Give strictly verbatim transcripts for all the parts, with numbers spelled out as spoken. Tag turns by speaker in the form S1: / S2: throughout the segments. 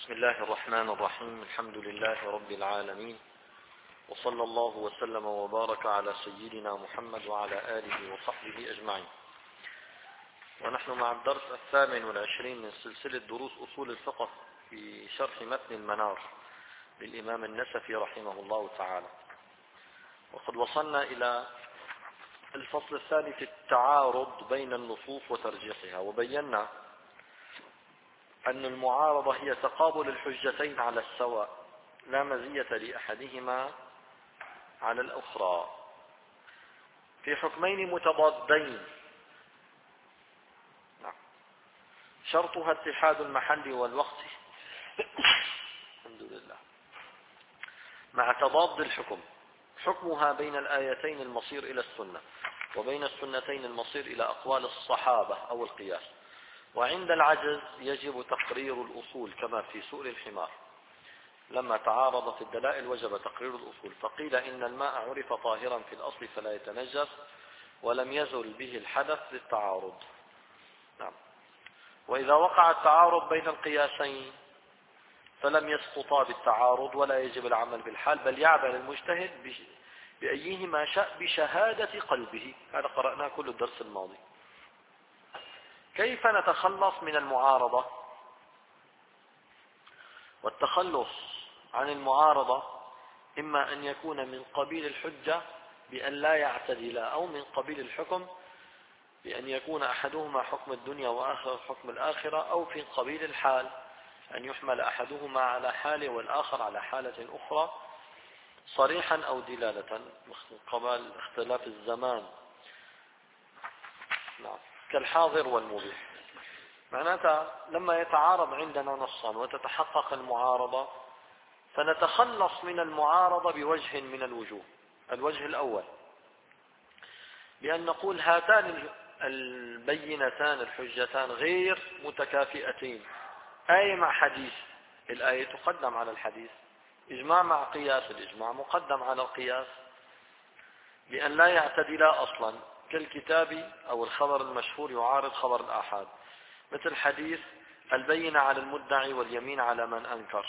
S1: بسم الله الرحمن الرحيم. الحمد لله رب العالمين، وصلى الله وسلم وبارك على سيدنا محمد وعلى آله وصحبه أجمعين. ونحن مع الدرس الثامن والعشرين من سلسلة دروس أصول الفقه في شرح متن المنار للإمام النسفي رحمه الله تعالى. وقد وصلنا إلى الفصل الثاني في التعارض بين النصوص وترجيحها، وبينا أن المعارضة هي تقابل الحجتين على السواء، لا مزية لأحدهما على الأخرى في حكمين متضادين. شرطها اتحاد المحل والوقت الحمد لله مع تضاد الحكم. حكمها بين الآيتين المصير إلى السنة، وبين السنتين المصير إلى أقوال الصحابة أو القياس. وعند العجز يجب تقرير الأصول كما في سؤل الحمار، لما تعارضت الدلائل وجب تقرير الأصول، فقيل إن الماء عرف طاهرا في الأصل فلا يتنجس ولم يزل به الحدث للتعارض. نعم. وإذا وقع التعارض بين القياسين فلم يسقطا بالتعارض ولا يجب العمل بالحال، بل يعمل المجتهد بأيهما شاء بشهادة قلبه. هذا قرأناه كل الدرس الماضي. كيف نتخلص من المعارضة؟ والتخلص عن المعارضة إما أن يكون من قبيل الحجة بأن لا يعتدل، أو من قبيل الحكم بأن يكون أحدهما حكم الدنيا وآخر حكم الآخرة، أو في قبيل الحال أن يحمل أحدهما على حال والآخر على حالة أخرى صريحا أو دلالة قبل اختلاف الزمان. نعم. كالحاضر والمبيح. معناتها لما يتعارض عندنا نصان وتتحقق المعارضة فنتخلص من المعارضة بوجه من الوجوه. الوجه الأول بأن نقول هاتان البينتان الحجتان غير متكافئتين، آية مع حديث، الآية تقدم على الحديث، إجماع مع قياس، الإجماع مقدم على القياس، بأن لا يعتدلا أصلا، كالكتاب أو الخبر المشهور يعارض خبر الآحاد، مثل حديث البينة على المدعي واليمين على من أنكر.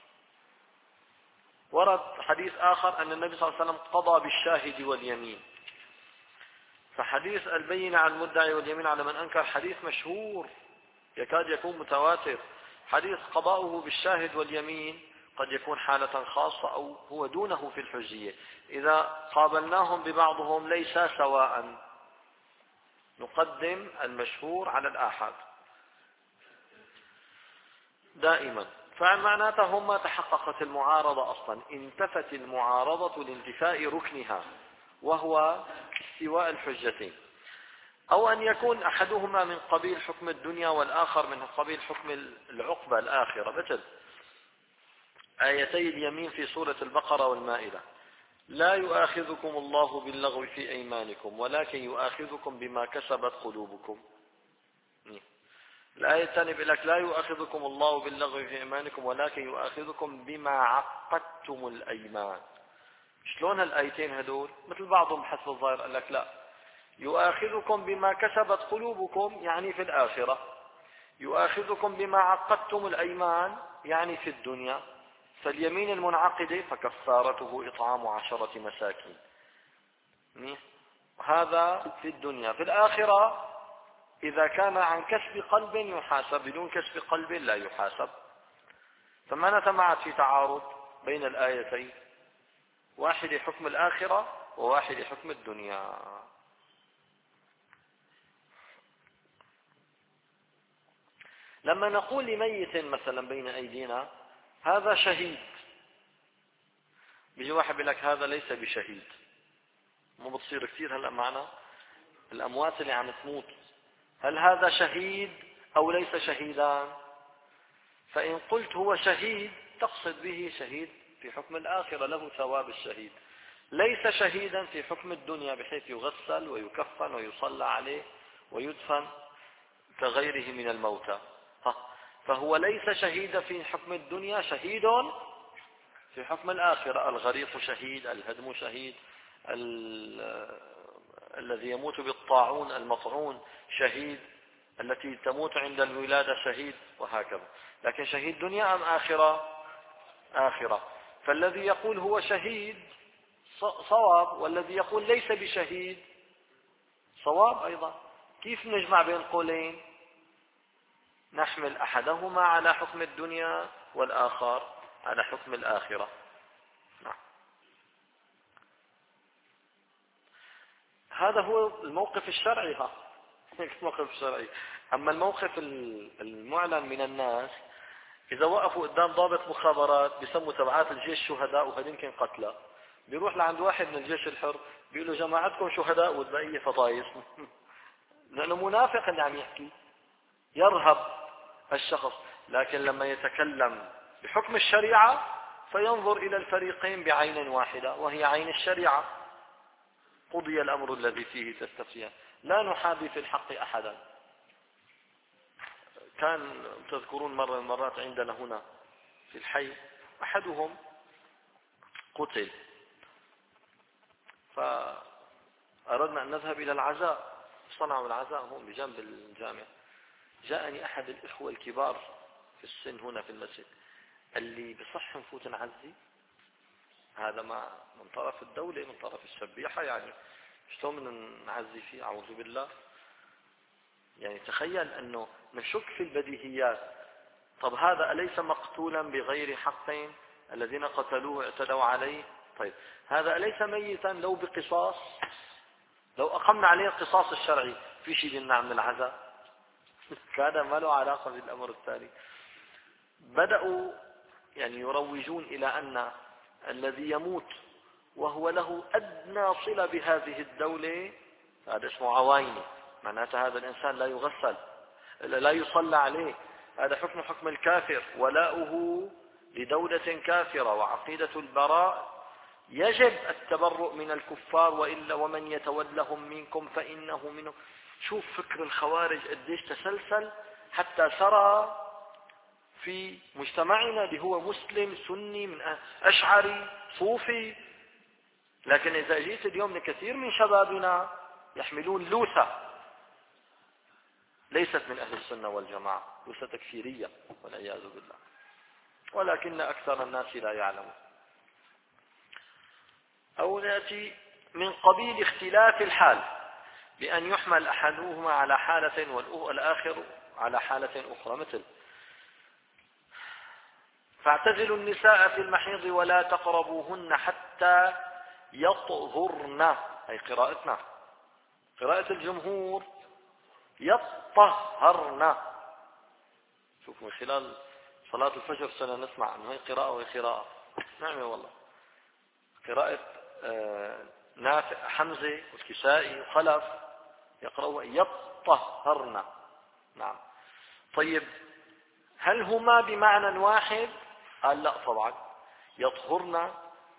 S1: ورد حديث آخر أن النبي صلى الله عليه وسلم قضى بالشاهد واليمين، فحديث البينة على المدعي واليمين على من أنكر حديث مشهور يكاد يكون متواتر. حديث قضاؤه بالشاهد واليمين قد يكون حالة خاصة أو هو دونه في الحجية. إذا قابلناهم ببعضهم ليس سواء، نقدم المشهور على الآحاد دائما. فمعناته هما تحققت المعارضة أصلا، انتفت المعارضة لانتفاء ركنها وهو استواء الحجتين. أو أن يكون أحدهما من قبيل حكم الدنيا والآخر من قبيل حكم العقبة الآخرة، مثل آيتي اليمين في سورة البقرة والمائدة: لا يؤاخذكم الله باللغو في أيمانكم ولكن يؤاخذكم بما كسبت قلوبكم. الآية الثانية بيقول لك: لا يؤاخذكم الله باللغو في أيمانكم ولكن يؤاخذكم بما عقدتم الأيمان. شلون هالآيتين هدول؟ مثل بعضهم حسب الظاهر قال لك لا، يؤاخذكم بما كسبت قلوبكم يعني في الآخرة، يؤاخذكم بما عقدتم الأيمان يعني في الدنيا. فاليمين المنعقدة فكفارته إطعام عشرة مساكين، هذا في الدنيا. في الآخرة إذا كان عن كسب قلب يحاسب، بدون كسب قلب لا يحاسب. فما نتمعت في تعارض بين الآيتين، واحد حكم الآخرة وواحد حكم الدنيا. لما نقول لميت مثلا بين أيدينا هذا شهيد، بيجي واحد بيقول لك هذا ليس بشهيد. مو بتصير كثير هلا معنا الأموات اللي عم تموت، هل هذا شهيد أو ليس شهيدان؟ فإن قلت هو شهيد تقصد به شهيد في حكم الآخرة له ثواب الشهيد، ليس شهيدا في حكم الدنيا بحيث يغسل ويكفن ويصلى عليه ويدفن كغيره من الموتى. فهو ليس شهيدا في حكم الدنيا، شهيد في حكم الآخرة. الغريق شهيد، الهدم شهيد، الذي يموت بالطاعون المطعون شهيد، التي تموت عند الولادة شهيد وهكذا. لكن شهيد دنيا أم آخرة؟ آخرة. فالذي يقول هو شهيد صواب، والذي يقول ليس بشهيد صواب أيضا. كيف نجمع بين القولين؟ نحمل أحدهما على حكم الدنيا والآخر على حكم الآخرة. نعم. هذا هو الموقف الشرعي. ها الموقف الشرعي. أما الموقف المعلن من الناس، إذا وقفوا قدام ضابط مخابرات بيسموا تبعات الجيش شهداء وهذين يمكن قتلى، بيروح لعند واحد من الجيش الحر بيقول له جماعتكم شهداء والبقية فطايس. لأنه منافق اللي عم يحكي، يرهب الشخص. لكن لما يتكلم بحكم الشريعة فينظر إلى الفريقين بعين واحدة، وهي عين الشريعة. قضي الأمر الذي فيه تستفتيان، لا نحابي في الحق أحدا. كان تذكرون مرة من المرات عندنا هنا في الحي أحدهم قتل، فأردنا أن نذهب إلى العزاء. صنعوا العزاء هون بجنب الجامع. جاءني أحد الإخوة الكبار في السن هنا في المسجد، اللي بصح نفوت نعزي. هذا ما من طرف الدولة، من طرف الشبيحة، يعني شلون من نعزي فيه؟ أعوذ بالله. يعني تخيل أنه نشك في البديهيات. طب هذا أليس مقتولا بغير حقين؟ الذين قتلوه اعتدوا عليه. طيب هذا أليس ميتا لو بقصاص؟ لو أقمنا عليه القصاص الشرعي في شيء يمنع من العزاء؟ كان ما له علاقة بالأمر الثاني. بدأوا يعني يروجون إلى أن الذي يموت وهو له أدنى صلة بهذه الدولة هذا اسمه عوايني، معناته هذا الإنسان لا يغسل، لا يصلى عليه. هذا حكم حكم الكافر، ولاؤه لدولة كافرة، وعقيدة البراء يجب التبرؤ من الكفار، وإلا ومن يتولهم منكم فإنه منهم. شوف فكر الخوارج قديش تسلسل حتى سرى في مجتمعنا اللي هو مسلم سني من أشعري صوفي. لكن إذا جيت اليوم لكثير من شبابنا يحملون لوثة ليست من أهل السنة والجماعة، لوثة تكفيرية والعياذ بالله، ولكن أكثر الناس لا يعلمون. أو نأتي من قبيل اختلاف الحال، بأن يحمل أحدهما على حالة والآخر على حالة أخرى. مثل فاعتزلوا النساء في المحيض ولا تقربوهن حتى يطهرن، أي قراءتنا قراءة الجمهور يطهرن. شوف من خلال صلاة الفجر سنة نسمع أنه هي قراءة وهي قراءة. نعم والله. قراءة آه نافع حمزة والكسائي وخلف يقرأوا يطهرن. نعم. طيب هل هما بمعنى واحد؟ قال لا طبعا. يطهرن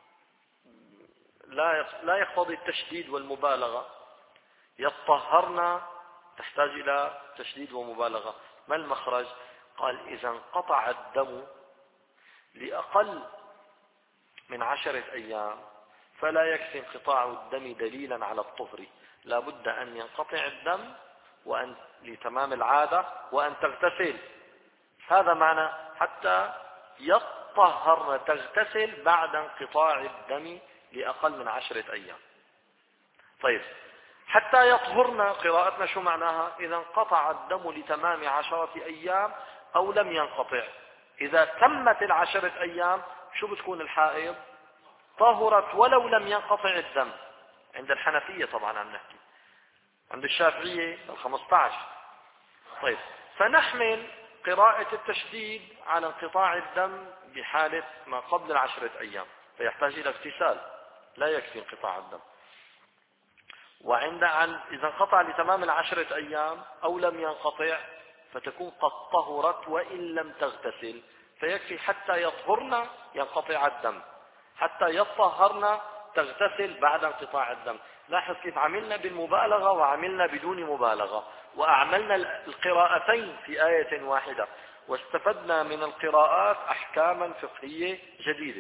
S1: لا لا يقتضي التشديد والمبالغة، يطهرن تحتاج إلى تشديد ومبالغة. ما المخرج؟ قال إذا انقطع الدم لأقل من عشرة أيام فلا يكفي انقطاع الدم دليلا على الطهر، لا بد أن ينقطع الدم وأن لتمام العادة وأن تغتسل. هذا معنى حتى يطهرن، تغتسل بعد انقطاع الدم لأقل من عشرة أيام. طيب حتى يطهرن قراءتنا شو معناها؟ إذا انقطع الدم لتمام عشرة أيام أو لم ينقطع. إذا تمت العشرة أيام شو بتكون الحائض؟ طهرت ولو لم ينقطع الدم. عند الحنفية طبعا عم نحكي، عند الشافعية الخمسة عشر. طيب فنحمل قراءة التشديد على انقطاع الدم بحالة ما قبل العشرة أيام، فيحتاج إلى اغتسال، لا يكفي انقطاع الدم. وعند عن إذا انقطع لتمام العشرة أيام أو لم ينقطع فتكون قد طهرت وإن لم تغتسل، فيكفي حتى يطهرن ينقطع الدم، حتى يطهرن تغتسل بعد انقطاع الدم. لاحظ كيف عملنا بالمبالغة وعملنا بدون مبالغة، وأعملنا القراءتين في آية واحدة، واستفدنا من القراءات أحكاما فقهية جديدة.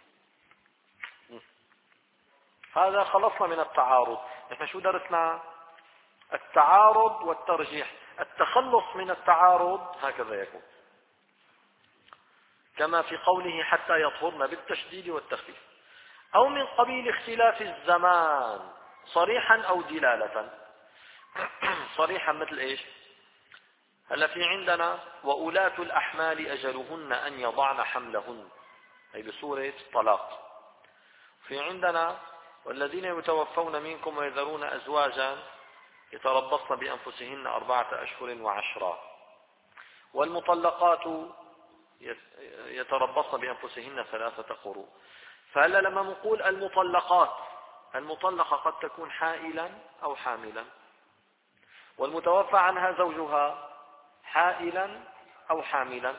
S1: هذا خلصنا من التعارض. نحن شو درسنا؟ التعارض والترجيح. التخلص من التعارض هكذا يكون، كما في قوله حتى يطهرن بالتشديد والتخفيف. أو من قبيل اختلاف الزمان صريحا أو دلالة. صريحا مثل إيش؟ هلا في عندنا وأولاة الأحمال أجلهن أن يضعن حملهن، أي بسورة طلاق. في عندنا والذين يتوفون منكم ويذرون أزواجا يتربصن بأنفسهن أربعة أشهر وعشرا، والمطلقات يتربصن بأنفسهن ثلاثة قروء. فهلا لما نقول المطلقات، المطلقة قد تكون حائلا أو حاملا، والمتوفى عنها زوجها حائلا أو حاملا.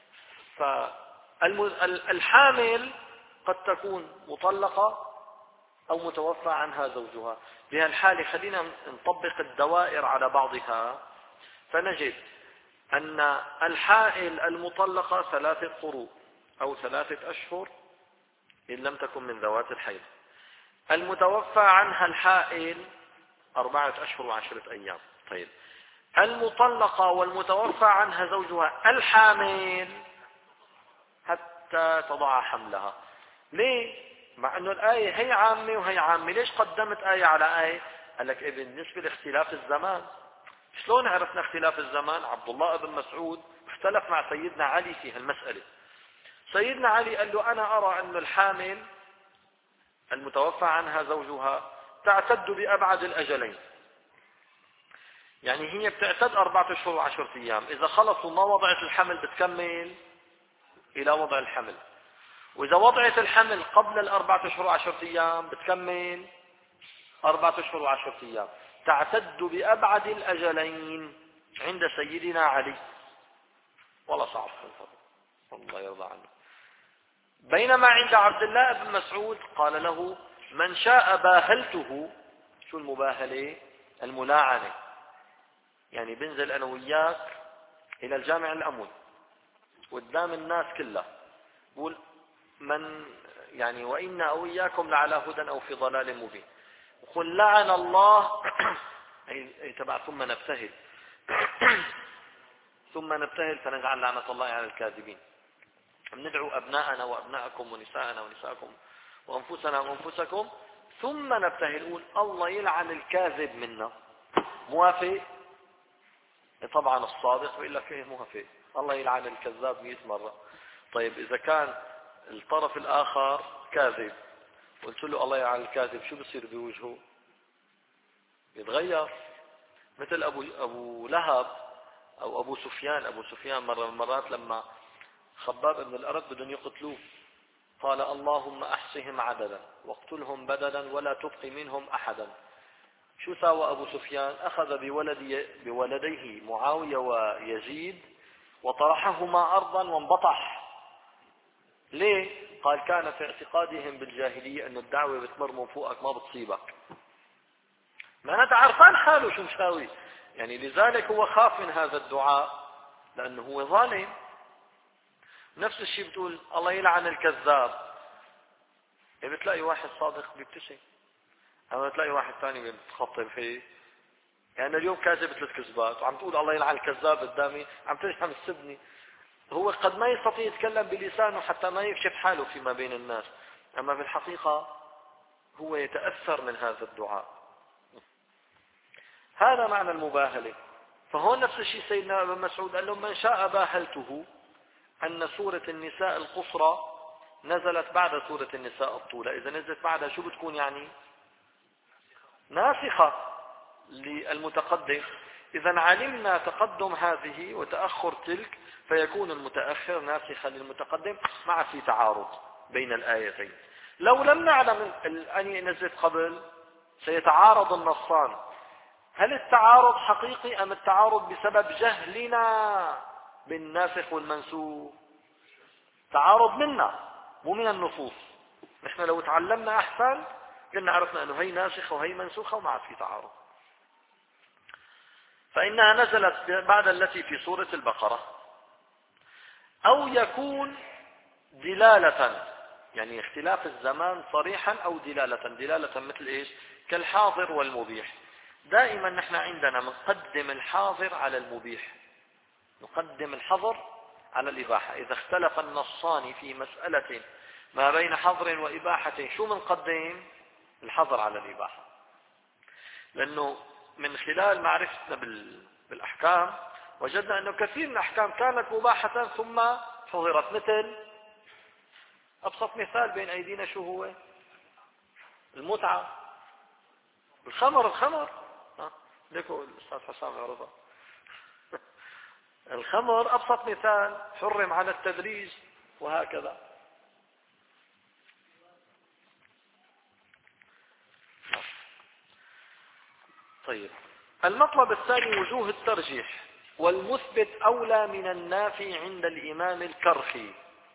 S1: فالحامل قد تكون مطلقة أو متوفى عنها زوجها. بهالحالة خلينا نطبق الدوائر على بعضها، فنجد أن الحائل المطلقة ثلاثة قروء أو ثلاثة أشهر إن لم تكن من ذوات الحيض. المتوفى عنها الحائل أربعة أشهر وعشرة أيام. طيب المطلقة والمتوفى عنها زوجها الحامل حتى تضع حملها. ليه؟ مع أنه الآية هي عامة وهي عامة، ليش قدمت آية على آية؟ قال لك إيه بالنسبة لاختلاف الزمان. شلون عرفنا اختلاف الزمان؟ عبد الله بن مسعود اختلف مع سيدنا علي في هالمسألة. سيدنا علي قال له أنا أرى أن الحامل المتوفى عنها زوجها تعتد بأبعد الأجلين، يعني هي بتعتد أربعة أشهر وعشرة أيام، إذا خلصوا ما وضعت الحمل بتكمل إلى وضع الحمل، وإذا وضعت الحمل قبل الأربعة أشهر وعشرة أيام بتكمل أربعة أشهر وعشرة أيام. تعتد بأبعد الأجلين عند سيدنا علي، والله صعب الله يرضى عنه. بينما عند عبد الله بن مسعود قال له من شاء باهلته. شو المباهلة؟ الملاعنة، يعني بنزل أنا وياك إلى الجامع الأموي قدام الناس كلها بقول من يعني وإنا أو إياكم لعلى هدى أو في ضلال مبين، وقل لعن الله أي تبع ثم نبتهل ثم نبتهل فنجعل لعنة الله على الكاذبين. ندعو أبناءنا وأبناءكم ونساءنا ونساءكم وأنفسنا وأنفسكم ثم نبتهل، قول الله يلعن الكاذب منا. موافق؟ طبعا الصادق بيقول لك ايه موافق، الله يلعن الكذاب مئة مرة. طيب إذا كان الطرف الآخر كاذب قلت له الله يلعن الكاذب، شو بصير بوجهه؟ يتغير. مثل أبو, أبو لهب أو أبو سفيان. أبو سفيان مرة من المرات لما خباب بن الأرد بدهم يقتلوه قال اللهم أحصهم عددا واقتلهم بددا ولا تبقي منهم أحدا. شو ساوى أبو سفيان؟ أخذ بولدي بولديه معاوية ويزيد وطرحهما أرضا وانبطح. ليه؟ قال كان في اعتقادهم بالجاهلية أن الدعوة بتمر من فوقك ما بتصيبك. ما أنا عارفان حاله شو مساوي، يعني لذلك هو خاف من هذا الدعاء لأنه هو ظالم. نفس الشيء بتقول الله يلعن الكذاب، يعني بتلاقي واحد صادق بيبتسم، أما بتلاقي واحد ثاني بيتخطب فيه. يعني اليوم كاذب ثلاث كذبات وعم تقول الله يلعن الكذاب قدامي، عم تفهم السبني. هو قد ما يستطيع يتكلم بلسانه حتى ما يكشف حاله فيما بين الناس، أما في الحقيقة هو يتأثر من هذا الدعاء. هذا معنى المباهلة. فهون نفس الشيء سيدنا ابن مسعود قال لهم من شاء باهلته، أن سورة النساء القصرى نزلت بعد سورة النساء الطولى. إذا نزلت بعدها شو بتكون؟ يعني ناسخة للمتقدم. إذا علمنا تقدم هذه وتأخر تلك فيكون المتأخر ناسخا للمتقدم مع في تعارض بين الآيتين. لو لم نعلم أن نزلت قبل سيتعارض النصان. هل التعارض حقيقي أم التعارض بسبب جهلنا بالناسخ والمنسوخ؟ تعارض منا مو من النصوص. نحن لو تعلمنا أحسن كنا عرفنا أنه هي ناسخة وهي منسوخة وما عاد في تعارض. فإنها نزلت بعد التي في سورة البقرة. أو يكون دلالة، يعني اختلاف الزمان صريحا أو دلالة. دلالة مثل إيش؟ كالحاضر والمبيح. دائما نحن عندنا نقدم الحاضر على المبيح، نقدم الحظر على الإباحة. إذا اختلف النصان في مسألة ما بين حظر وإباحة شو منقدم؟ الحظر على الإباحة، لأنه من خلال معرفتنا بالأحكام وجدنا أنه كثير من الأحكام كانت مباحة ثم حظرت. مثل أبسط مثال بين أيدينا شو هو؟ المتعة. الخمر الخمر ليكو الأستاذ حسام يعرضها. الخمر أبسط مثال حرم على التدريج وهكذا. طيب، المطلب الثاني وجوه الترجيح. والمثبت أولى من النافي عند الإمام الكرخي.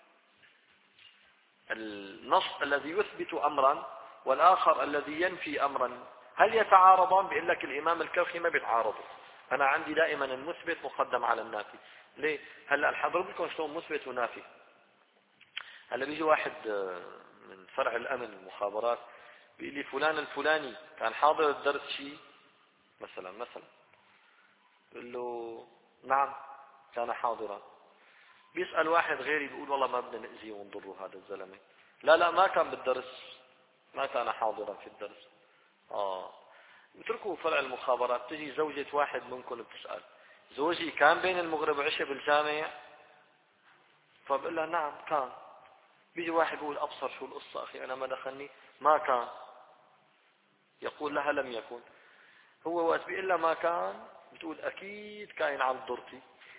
S1: النص الذي يثبت أمرا والآخر الذي ينفي أمرا هل يتعارضان؟ بيقول لك الإمام الكرخي ما بيتعارضوا. أنا عندي دائما المثبت مقدم على النافي. ليه؟ هلا الحضر لكم شلون مثبت ونافي. هلا بيجي واحد من فرع الأمن المخابرات بيقول لي فلان الفلاني كان حاضر الدرس شيء مثلا مثلا بيقول له نعم كان حاضرا. بيسأل واحد غيري بيقول والله ما بدنا نأذيه ونضره هذا الزلمة، لا لا ما كان بالدرس، ما كان حاضرا في الدرس. آه اتركوا فرع المخابرات. تجي زوجة واحد منكم بتسأل زوجي كان بين المغرب وعشاء بالجامع؟ فبقول لها نعم كان. بيجي واحد يقول أبصر شو القصة أخي أنا ما دخلني، ما كان. يقول لها لم يكن. هو وقت بيقول لها ما كان بتقول أكيد كاين عن ضرتي،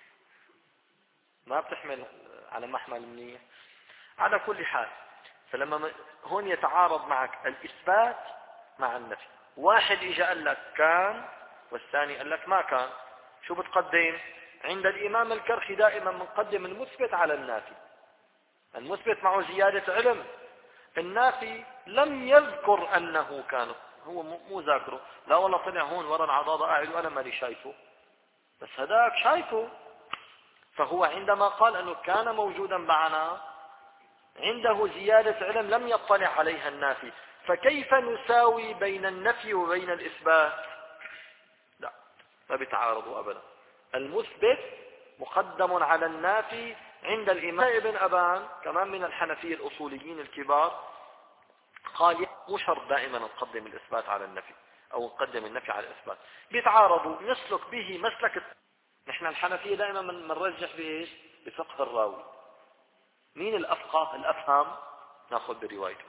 S1: ما بتحمل على محمل منيح. على كل حال، فلما هون يتعارض معك الإثبات مع النفي. واحد إجا قال لك كان والثاني قال لك ما كان، شو بتقدم؟ عند الإمام الكرخي دائما بنقدم المثبت على النافي. المثبت معه زيادة علم، النافي لم يذكر أنه كان، هو مو ذاكره، لا والله طلع هون ورا العضاضة قاعد وأنا مالي شايفه، بس هذاك شايفه. فهو عندما قال أنه كان موجودا معنا عنده زيادة علم لم يطلع عليها النافي. فكيف نساوي بين النفي وبين الإثبات؟ لا، ما بيتعارضوا أبدا. المثبت مقدم على النافي عند الإمام ابن أبان كمان من الحنفية الأصوليين الكبار، قال مو شرط دائما نقدم الإثبات على النفي أو نقدم النفي على الإثبات، بيتعارضوا. نسلك به مسلك. نحن الحنفية دائما بنرجح بإيش؟ بفقه الراوي. مين الأفقه الأفهم؟ ناخذ بروايته.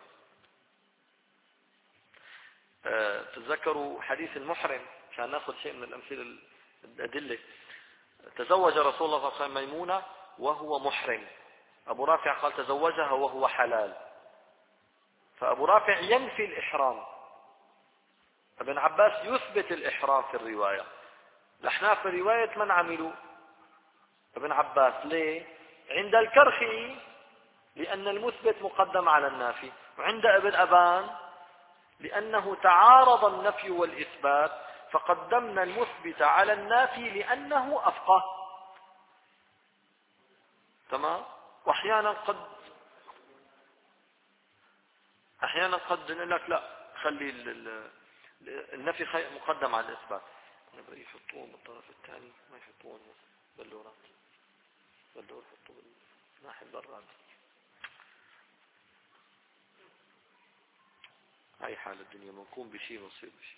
S1: أه تتذكروا حديث المحرم عشان ناخذ شيء من الأمثلة الأدلة. تزوج رسول الله صلى الله عليه وسلم ميمونة وهو محرم. أبو رافع قال تزوجها وهو حلال، فأبو رافع ينفي الإحرام، ابن عباس يثبت الإحرام في الرواية. الأحناف في رواية من عملوا؟ ابن عباس. ليه؟ عند الكرخي لأن المثبت مقدم على النافي، وعند ابن أبان لأنه تعارض النفي والإثبات فقدمنا المثبت على النافي لأنه أفقه. تمام؟ وأحيانا قد أحيانا قد نقول لك لا خلي النفي مقدم على الإثبات. نبغى يحطوهم بالطرف الثاني ما يحطوهم بلورات، بلور يحطوه بالناحية البراد. هاي حال الدنيا، منكون بشيء ونصير بشيء.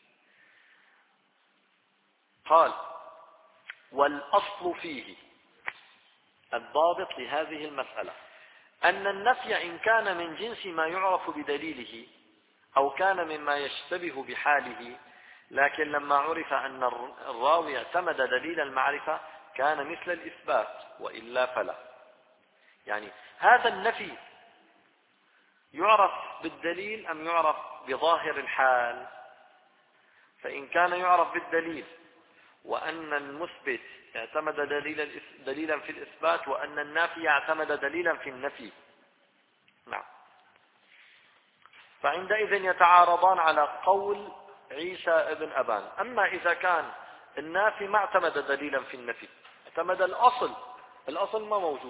S1: قال والأصل فيه الضابط لهذه المسألة أن النفي إن كان من جنس ما يعرف بدليله أو كان مما يشتبه بحاله، لكن لما عرف أن الراوي اعتمد دليل المعرفة كان مثل الإثبات وإلا فلا. يعني هذا النفي يعرف بالدليل أم يعرف بظاهر الحال؟ فإن كان يعرف بالدليل وأن المثبت اعتمد دليلا دليلا في الإثبات وأن النافي اعتمد دليلا في النفي، نعم، فعندئذ يتعارضان على قول عيسى ابن أبان. أما إذا كان النافي ما اعتمد دليلا في النفي، اعتمد الأصل، الأصل ما موجود،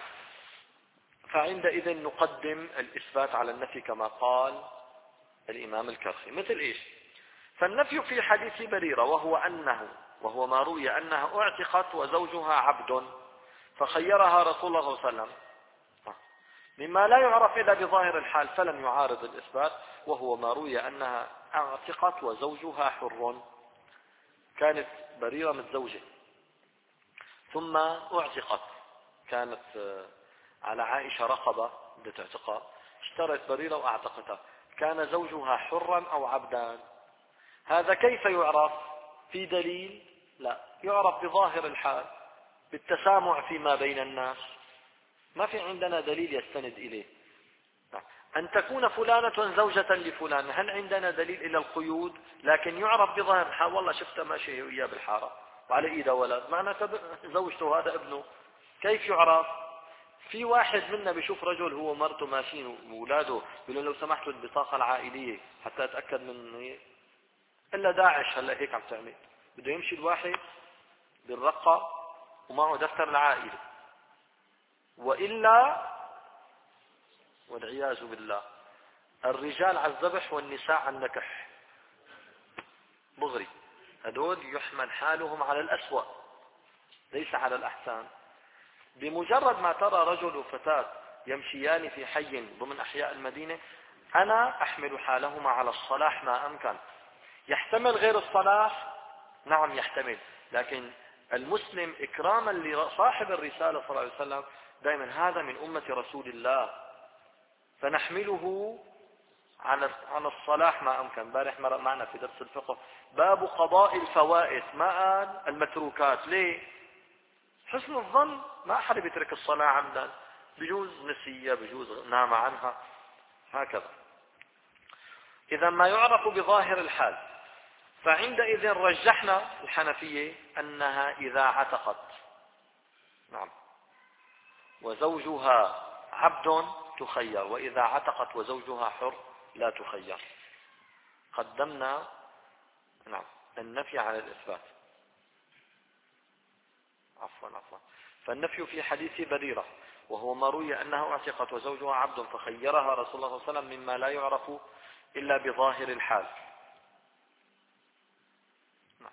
S1: فعندئذ نقدم الإثبات على النفي كما قال الإمام الكرخي. مثل إيش؟ فالنفي في حديث بريرة وهو أنه وهو ما روي أنها اعتقت وزوجها عبد فخيرها رسول الله صلى الله عليه وسلم مما لا يعرف إلا بظاهر الحال فلم يعارض الإثبات، وهو ما روي أنها اعتقت وزوجها حر. كانت بريرة متزوجة ثم اعتقت، كانت على عائشة رقبة بدها اعتقاء، اشترت بريرة واعتقتها، كان زوجها حرا أو عبدا. هذا كيف يعرف؟ في دليل؟ لا، يعرف بظاهر الحال بالتسامع فيما بين الناس. ما في عندنا دليل يستند إليه. أن تكون فلانة زوجة لفلان، هل عندنا دليل إلى القيود؟ لكن يعرف بظاهر الحال، والله شفتها ماشية وياه بالحارة وعلى إيده ولد، معناته زوجته هذا ابنه. كيف يعرف؟ في واحد منا بيشوف رجل هو مرته ماشيين وأولاده بيقولوا لو سمحتوا البطاقة العائلية حتى أتأكد من، إلا داعش هلا هيك عم تعمل، بده يمشي الواحد بالرقة ومعه دفتر العائلة، وإلا والعياذ بالله الرجال على الذبح والنساء على النكح مغري. هدول يحمل حالهم على الأسوأ ليس على الأحسان. بمجرد ما ترى رجل وفتاة يمشيان في حي ضمن أحياء المدينة، أنا أحمل حالهما على الصلاح ما أمكن. يحتمل غير الصلاح، نعم يحتمل، لكن المسلم إكراما لصاحب الرسالة صلى الله عليه وسلم دائما هذا من أمة رسول الله، فنحمله على على الصلاح ما أمكن. بارح مرة معنا في درس الفقه باب قضاء الفوائت، ما قال المتروكات. ليه؟ حسن الظن، ما أحد بيترك الصلاة عمدا، بجوز نسية، بجوز نام عنها، هكذا. إذا ما يعرف بظاهر الحال، فعندئذ رجحنا الحنفية أنها إذا عتقت نعم وزوجها عبد تخير، وإذا عتقت وزوجها حر لا تخير. قدمنا نعم النفي على الإثبات. عفوا عفوا فالنفي في حديث بريرة وهو ما روي أنها اعتقت وزوجها عبد فخيرها رسول الله صلى الله عليه وسلم مما لا يعرف إلا بظاهر الحال. نعم.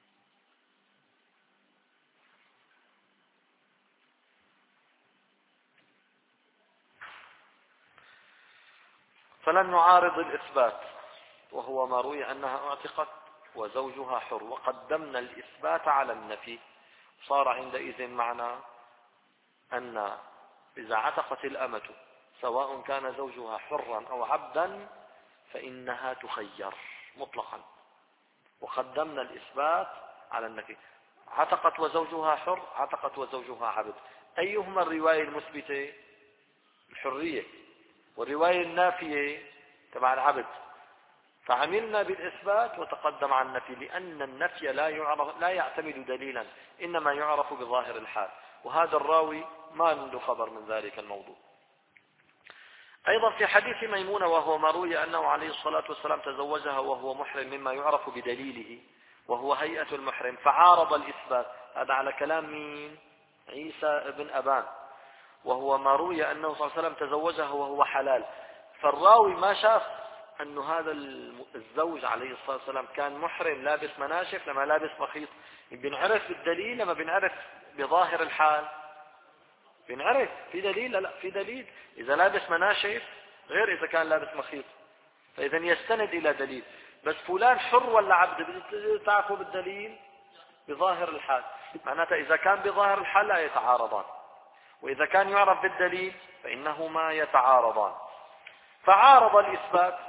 S1: فلم نعارض الإثبات وهو ما روي أنها اعتقت وزوجها حر، وقدمنا الإثبات على النفي. صار عندئذ معنى أن إذا عتقت الأمة سواء كان زوجها حرا أو عبدا فإنها تخير مطلقا، وقدمنا الإثبات على النفي. عتقت وزوجها حر، عتقت وزوجها عبد، أيهما الرواية المثبتة؟ الحرية، والرواية النافية تبع العبد. فعملنا بالإثبات وتقدم عن النفي، لأن النفي لا يعرف لا يعتمد دليلا، إنما يعرف بظاهر الحال، وهذا الراوي ما عنده خبر من ذلك الموضوع. أيضا في حديث ميمونة وهو ما روي أنه عليه الصلاة والسلام تزوجها وهو محرم مما يعرف بدليله وهو هيئة المحرم، فعارض الإثبات. هذا على كلام مين؟ عيسى ابن أبان. وهو ما روي أنه صلى الله عليه وسلم تزوجها وهو حلال، فالراوي ما شاف أن هذا الزوج عليه الصلاة والسلام كان محرم لابس مناشف لما لابس مخيط. بنعرف بالدليل لما بنعرف بظاهر الحال؟ بنعرف في دليل. لا في دليل، إذا لابس مناشف غير إذا كان لابس مخيط، فإذا يستند إلى دليل. بس فلان حر ولا عبد تعرفوا بالدليل بظاهر الحال، معناته إذا كان بظاهر الحال لا يتعارضان، وإذا كان يعرف بالدليل فإنهما يتعارضان. فعارض الإثبات.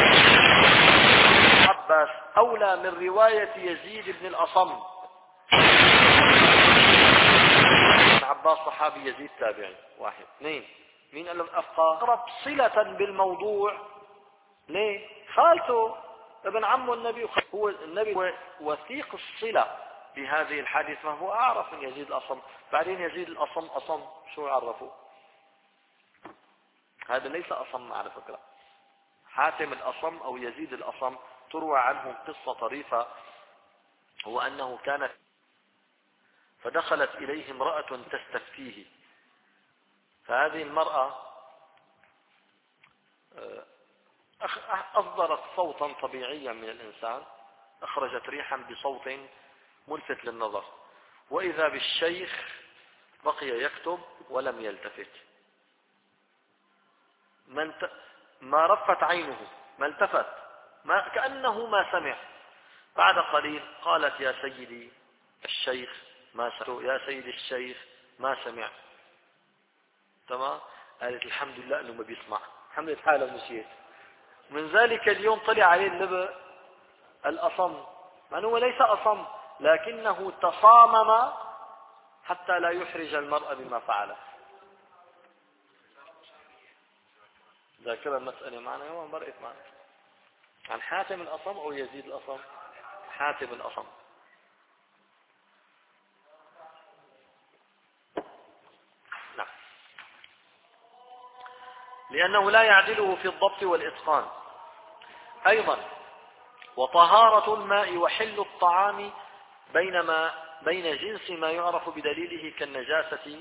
S1: عباس أولى من رواية يزيد بن الأصم. عباس صحابي، يزيد تابعي. واحد اثنين، مين قال له أفقى؟ أقرب صلة بالموضوع. ليه؟ خالته ابن عمه النبي، هو النبي وثيق الصلة بهذه الحديث، فهو أعرف من يزيد الأصم. بعدين يزيد الأصم أصم شو عرفوا؟ هذا ليس أصم على فكرة. حاتم الأصم أو يزيد الأصم تروى عنه قصة طريفة، هو أنه كانت فدخلت إليه امرأة تستفتيه، فهذه المرأة أصدرت صوتا طبيعيا من الإنسان أخرجت ريحا بصوت ملفت للنظر، وإذا بالشيخ بقي يكتب ولم يلتفت، ما رفت عينه، ما التفت، ما كأنه ما سمع. بعد قليل قالت يا سيدي الشيخ ما سمع، يا سيدي الشيخ ما سمع. تمام. قالت الحمد لله انه ما بيسمع، حملت حالها ومشيت. من ذلك اليوم طلع عليه اللبء الأصم، مع أنه ليس أصم لكنه تصامم حتى لا يحرج المرء بما فعله. ذاكرة المسألة معنا يوم مرقت معنا عن حاتم الأصم أو يزيد الأصم. حاتم الأصم. نعم. لأنه لا يعدله في الضبط والإتقان. أيضا وطهارة الماء وحل الطعام بينما بين جنس ما يعرف بدليله كالنجاسة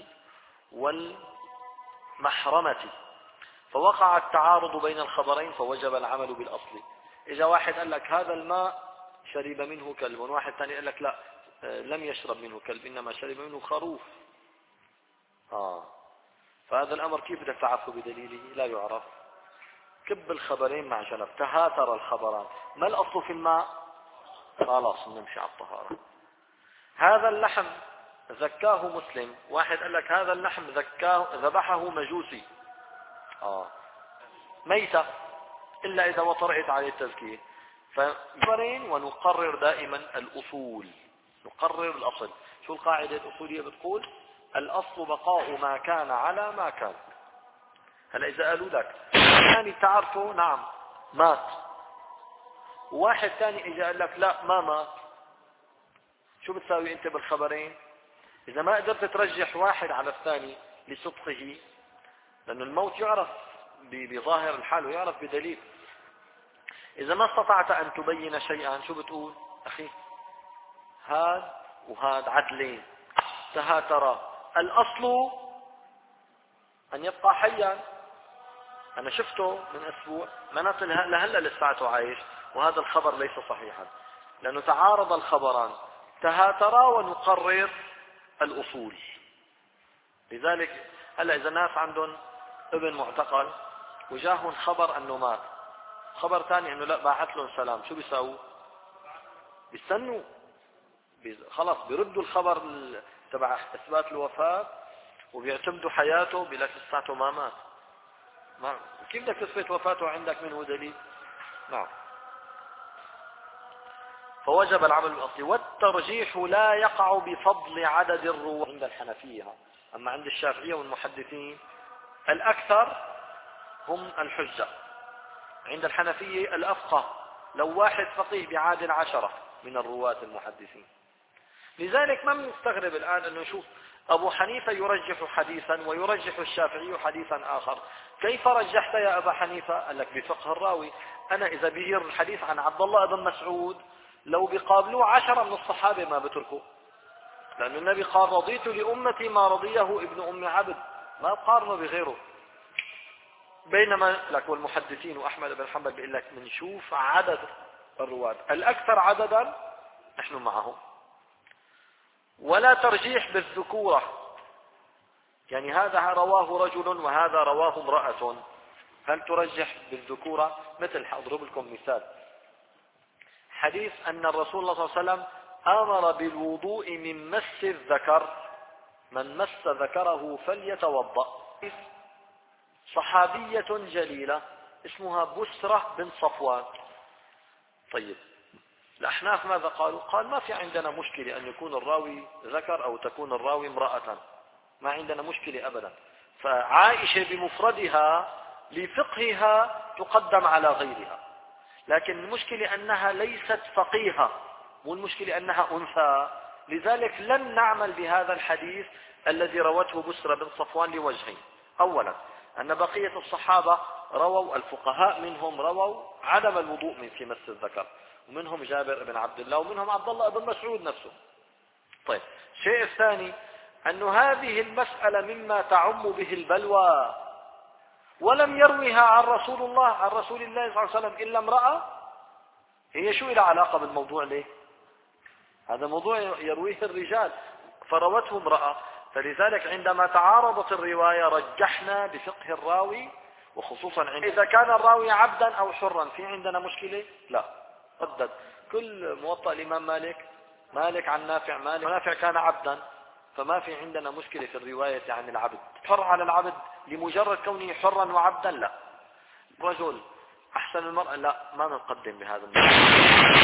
S1: والمحرمة، فوقع التعارض بين الخبرين فوجب العمل بالأصل. إذا واحد قال لك هذا الماء شرب منه كلب، وواحد ثاني قال لك لا لم يشرب منه كلب إنما شرب منه خروف، آه فهذا الأمر كيف بدك تعرفه بدليله؟ لا يعرف. كب الخبرين مع جنب، تهاتر الخبران، ما الأصل في الماء؟ خلاص نمشي على الطهارة. هذا اللحم ذكاه مسلم، واحد قال لك هذا اللحم ذكاه ذبحه مجوسي، آه ميتة إلا إذا وطرئت عليه التزكية. فخبرين ونقرر دائما الأصول، نقرر الأصل. شو القاعدة الأصولية بتقول؟ الأصل بقاء ما كان على ما كان. هلا إذا قالوا لك ثاني تعرفه نعم مات، وواحد ثاني إذا قال لك لا ما مات، شو بتساوي أنت بالخبرين؟ إذا ما قدرت ترجح واحد على الثاني لصدقه، لأن الموت يعرف بظاهر الحال ويعرف بدليل. إذا ما استطعت أن تبين شيئا شو بتقول؟ أخي هاد وهاد عدلين تهاترا، الأصل أن يبقى حيا. أنا شفته من أسبوع مناط لهلا لساته عايش، وهذا الخبر ليس صحيحا لأنه تعارض الخبران، تهاترا ونقرر الأصول. لذلك هلا إذا الناس عندهم ابن معتقل وجاههم خبر أنه مات، خبر ثاني أنه لا باعت لهم سلام، شو بيساووا؟ بيستنوا خلاص بيردوا الخبر تبع إثبات الوفاة وبيعتمدوا حياته بلا لساته ما مات. ما كيف بدك تثبت وفاته عندك منه دليل؟ نعم. فوجب العمل بالأصل. والترجيح لا يقع بفضل عدد الرواة عند الحنفية، أما عند الشافعية والمحدثين الأكثر هم الحجة. عند الحنفية الأفقه، لو واحد فقيه بيعادل عشرة من الرواة المحدثين. لذلك ما بنستغرب الآن أنه نشوف أبو حنيفة يرجح حديثا ويرجح الشافعي حديثا آخر. كيف رجحت يا أبا حنيفة؟ قال لك بفقه الراوي. أنا إذا بيهير الحديث عن عبد الله بن مسعود لو بيقابلوه عشرة من الصحابة ما بتركوا، لأن النبي قال رضيت لأمتي ما رضيه ابن أم عبد، ما قارنه بغيره. بينما لك والمحدثين وأحمد بن حنبل بيقول لك بنشوف عدد الرواة الأكثر عددا نحن معهم. ولا ترجيح بالذكورة، يعني هذا رواه رجل وهذا رواه امرأة، هل ترجح بالذكورة؟ مثل أضرب لكم مثال حديث أن الرسول صلى الله عليه وسلم أمر بالوضوء من مس الذكر، من مس ذكره فليتوضأ. صحابية جليلة اسمها بسرة بن صفوان. طيب الأحناف ماذا قالوا؟ قال ما في عندنا مشكلة أن يكون الراوي ذكر أو تكون الراوي امرأة، ما عندنا مشكلة أبدا. فعائشة بمفردها لفقهها تقدم على غيرها، لكن المشكلة أنها ليست فقيهة، والمشكلة أنها أنثى. لذلك لن نعمل بهذا الحديث الذي روته بسرة بن صفوان لوجهين. أولا أن بقية الصحابة رووا، الفقهاء منهم رووا عدم الوضوء من في مس الذكر، ومنهم جابر بن عبد الله ومنهم عبد الله بن مسعود نفسه. طيب الشيء الثاني أن هذه المسألة مما تعم به البلوى، ولم يروها عن رسول الله عن رسول الله صلى الله عليه وسلم إلا امرأة، هي شو إلى علاقة بالموضوع ليه؟ هذا موضوع يرويه الرجال، فروته امرأة، فلذلك عندما تعارضت الرواية رجحنا بفقه الراوي، وخصوصا عند إذا كان الراوي عبدا أو حرا في عندنا مشكلة؟ لا، ردد كل موطأ الإمام مالك، مالك عن نافع، مالك نافع كان عبدا، فما في عندنا مشكلة في الرواية عن العبد. حر على العبد لمجرد كونه حرا وعبدا؟ لا. رجل أحسن المرأة؟ لا، ما نقدم بهذا الموضوع.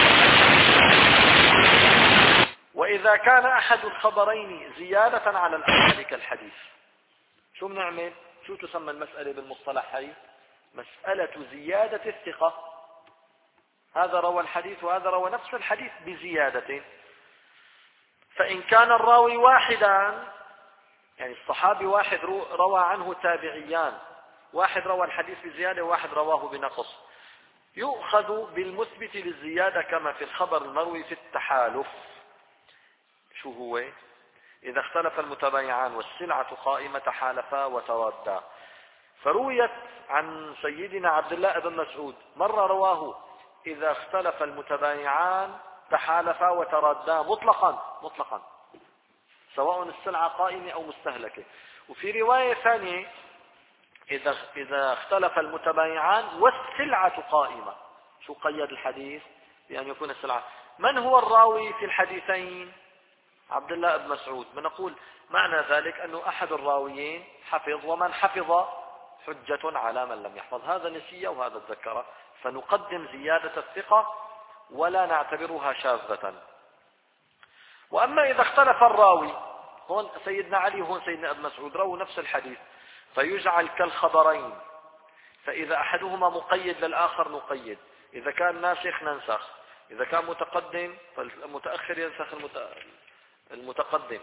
S1: وإذا كان أحد الخبرين زيادة على الأول كالحديث، شو بنعمل؟ شو تسمى المسألة بالمصطلح هي؟ مسألة زيادة الثقة. هذا روى الحديث وهذا روى نفس الحديث بزيادة، فإن كان الراوي واحدا، يعني الصحابي واحد روى عنه تابعيان، واحد روى الحديث بزيادة وواحد رواه بنقص، يؤخذ بالمثبت للزيادة كما في الخبر المروي في التحالف. شو هو؟ إذا اختلف المتبايعان والسلعة قائمة تحالفا وترادا. فرويت عن سيدنا عبد الله بن مسعود مرة رواه إذا اختلف المتبايعان تحالفا وترادا مطلقا مطلقا، سواء السلعة قائمة أو مستهلكة. وفي رواية ثانية إذا إذا اختلف المتبايعان والسلعة قائمة. شو قيد الحديث؟ بأن يكون السلعة. من هو الراوي في الحديثين؟ عبد الله بن مسعود. بنقول معنى ذلك أنه أحد الراويين حفظ، ومن حفظ حجة على من لم يحفظ. هذا نسي وهذا تذكر، فنقدم زيادة الثقة ولا نعتبرها شاذة. وأما إذا اختلف الراوي، هون سيدنا علي وهون سيدنا ابن مسعود رووا نفس الحديث، فيجعل كالخبرين، فإذا أحدهما مقيد للآخر نقيد، إذا كان ناسخ ننسخ، إذا كان متقدم فالمتأخر ينسخ المتقدم،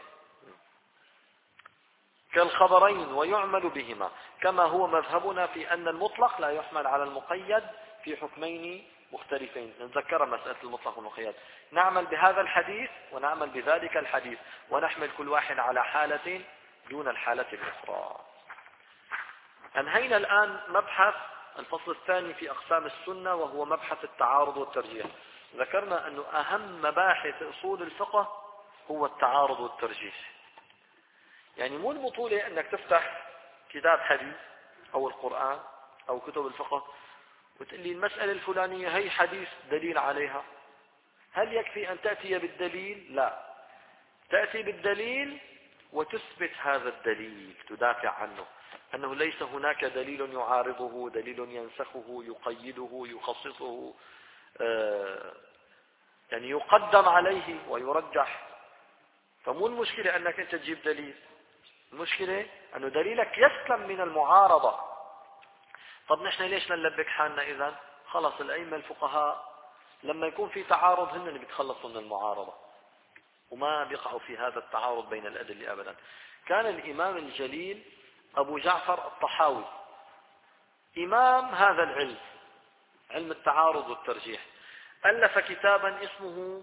S1: كالخبرين ويعمل بهما، كما هو مذهبنا في أن المطلق لا يحمل على المقيد في حكمين مختلفين. نتذكر مسألة المطلق والمقيد، نعمل بهذا الحديث ونعمل بذلك الحديث، ونحمل كل واحد على حالة دون الحالة الأخرى. أنهينا الآن مبحث الفصل الثاني في أقسام السنة، وهو مبحث التعارض والترجيح. ذكرنا أنه أهم مباحث أصول الفقه هو التعارض والترجيح. يعني مو البطولة أنك تفتح كتاب حديث أو القرآن أو كتب الفقه وتقول لي المسألة الفلانية هي حديث دليل عليها. هل يكفي أن تأتي بالدليل؟ لا، تأتي بالدليل وتثبت هذا الدليل، تدافع عنه، أنه ليس هناك دليل يعارضه، دليل ينسخه، يقيده، يخصصه، آه يعني يقدم عليه ويرجح. فمو المشكلة أنك أنت تجيب دليل، المشكلة أنه دليلك يسلم من المعارضة. طب نحن ليش نلبك حالنا إذن؟ خلص الأئمة الفقهاء لما يكون في تعارض هن اللي بيتخلصوا من المعارضة، وما بيقعوا في هذا التعارض بين الأدلة أبدا. كان الإمام الجليل أبو جعفر الطحاوي إمام هذا العلم، علم التعارض والترجيح، ألف كتابا اسمه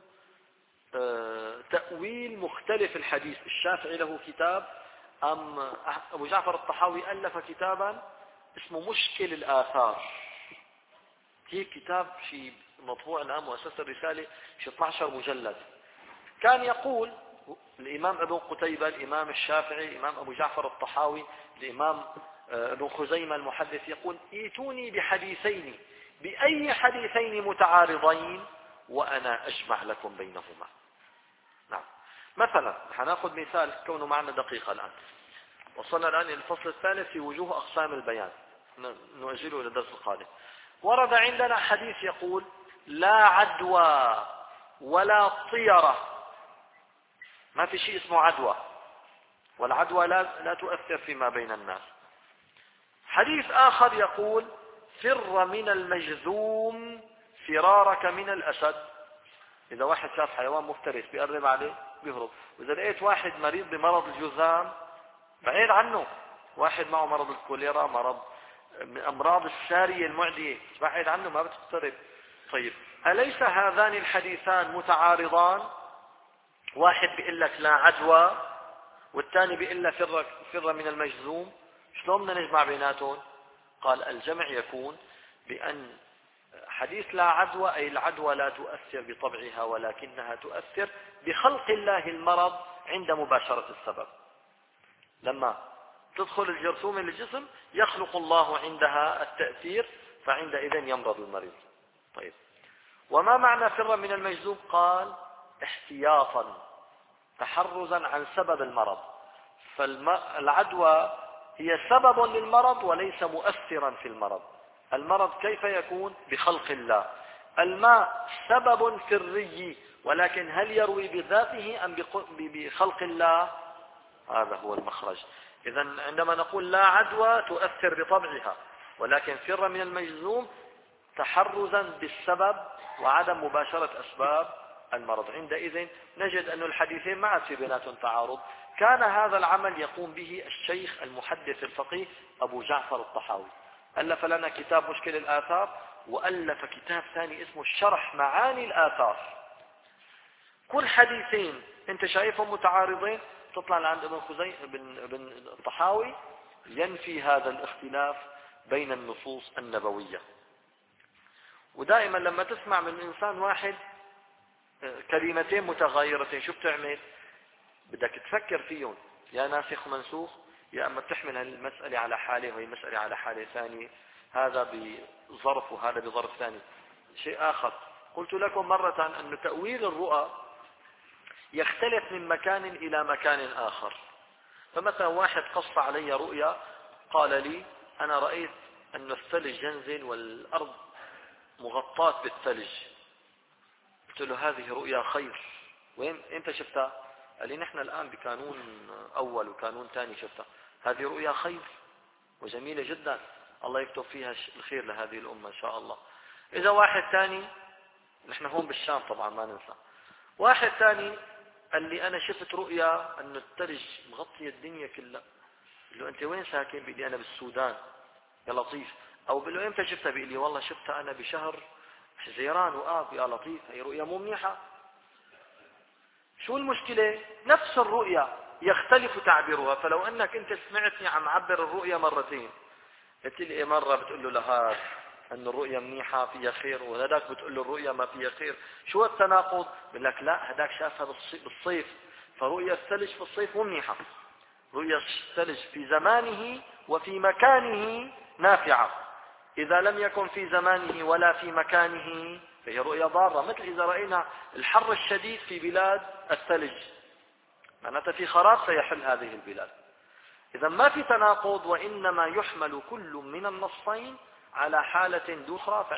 S1: تأويل مختلف الحديث. الشافعي له كتاب، أم أبو جعفر الطحاوي ألف كتابا اسمه مشكل الآثار. هي كتاب في مطبوع الآن مؤسسة الرسالة في اثني عشر مجلد. كان يقول الإمام ابن قتيبة، الإمام الشافعي، الإمام أبو جعفر الطحاوي، الإمام ابن خزيمة المحدث، يقول ائتوني بحديثين، بأي حديثين متعارضين وأنا أجمع لكم بينهما. نعم، مثلا هناخذ مثال كونه معنا دقيقة الآن. وصلنا الآن إلى الفصل الثالث في وجوه أقسام البيان، نؤجله إلى الدرس القادم. ورد عندنا حديث يقول لا عدوى ولا طيرة. ما في شيء اسمه عدوى، والعدوى لا, لا تؤثر فيما بين الناس. حديث آخر يقول فر من المجذوم فرارك من الأسد. إذا واحد شاف حيوان مفترس بيقرب عليه بيهرب، وإذا لقيت واحد مريض بمرض الجذام بعيد عنه، واحد معه مرض الكوليرا، مرض من أمراض السارية المعدية، بعيد عنه ما بتقترب. طيب أليس هذان الحديثان متعارضان؟ واحد بيقول لك لا عدوى والثاني بيقول لك فر, فر من المجذوم. شلون بدنا نجمع بيناتهم؟ قال الجمع يكون بأن حديث لا عدوى أي العدوى لا تؤثر بطبعها ولكنها تؤثر بخلق الله المرض عند مباشرة السبب. لما تدخل الجرثومة للجسم يخلق الله عندها التأثير، فعندئذ يمرض المريض. طيب، وما معنى فر من المجذوب؟ قال احتياطا، تحرزا عن سبب المرض. فالعدوى هي سبب للمرض وليس مؤثرا في المرض. المرض كيف يكون؟ بخلق الله. الماء سبب في الري، ولكن هل يروي بذاته أم بخلق الله؟ هذا هو المخرج. إذن عندما نقول لا عدوى تؤثر بطبعها، ولكن فر من المجذوم تحرزا بالسبب وعدم مباشرة أسباب المرض. عندئذ نجد أن الحديثين ما عاد في بيناتهم تعارض. كان هذا العمل يقوم به الشيخ المحدث الفقيه أبو جعفر الطحاوي، ألف لنا كتاب مشكل الآثار، وألف كتاب ثاني اسمه الشرح معاني الآثار. كل حديثين انت شايفهم متعارضين، تطلع لعند ابن خزي ابن ابن الطحاوي ينفي هذا الاختلاف بين النصوص النبوية. ودائما لما تسمع من إنسان واحد كلمتين متغايرتين شو بتعمل؟ بدك تفكر فيهم، يا ناسخ منسوخ، يا أما تحمل المسألة على حالة وهي مسألة على حالة ثانية، هذا بظرف وهذا بظرف ثاني. شيء آخر، قلت لكم مرة أن تأويل الرؤى يختلف من مكان إلى مكان آخر. فمثلا واحد قص علي رؤيا قال لي أنا رأيت أن الثلج ينزل والأرض مغطاة بالثلج. قلت له هذه رؤيا خير، وين أنت شفتها؟ قال لي نحن الآن بقانون أول وقانون ثاني شفتها. هذه رؤيا خير وجميلة جدا، الله يكتب فيها الخير لهذه الأمة إن شاء الله. إذا واحد ثاني، نحن هون بالشام طبعا ما ننسى، واحد ثاني قال لي أنا شفت رؤيا أن الثلج مغطية الدنيا كلها. قال له أنت وين ساكن؟ بيقول لي أنا بالسودان. يا لطيف. أو بقول له إمتى شفتها؟ بيقول لي والله شفتها أنا بشهر حزيران وآب. يا لطيف، هي رؤيا مو منيحة. شو المشكلة؟ نفس الرؤيا يختلف تعبيرها. فلو أنك أنت سمعتني عم عبر الرؤيا مرتين، قلت لي مرة بتقول له لهذا أن الرؤيا منيحة فيها خير، وهذاك بتقول له الرؤيا ما فيها خير، شو التناقض؟ بقول لك لا، هذاك شافها بالصيف، فرؤيا الثلج في الصيف مو منيحة. رؤيا الثلج في زمانه وفي مكانه نافعة، إذا لم يكن في زمانه ولا في مكانه فهي رؤيا ضارة. مثل إذا رأينا الحر الشديد في بلاد الثلج، معناتها في خراب سيحل هذه البلاد. إذا ما في تناقض، وإنما يحمل كل من النصين على حالة أخرى.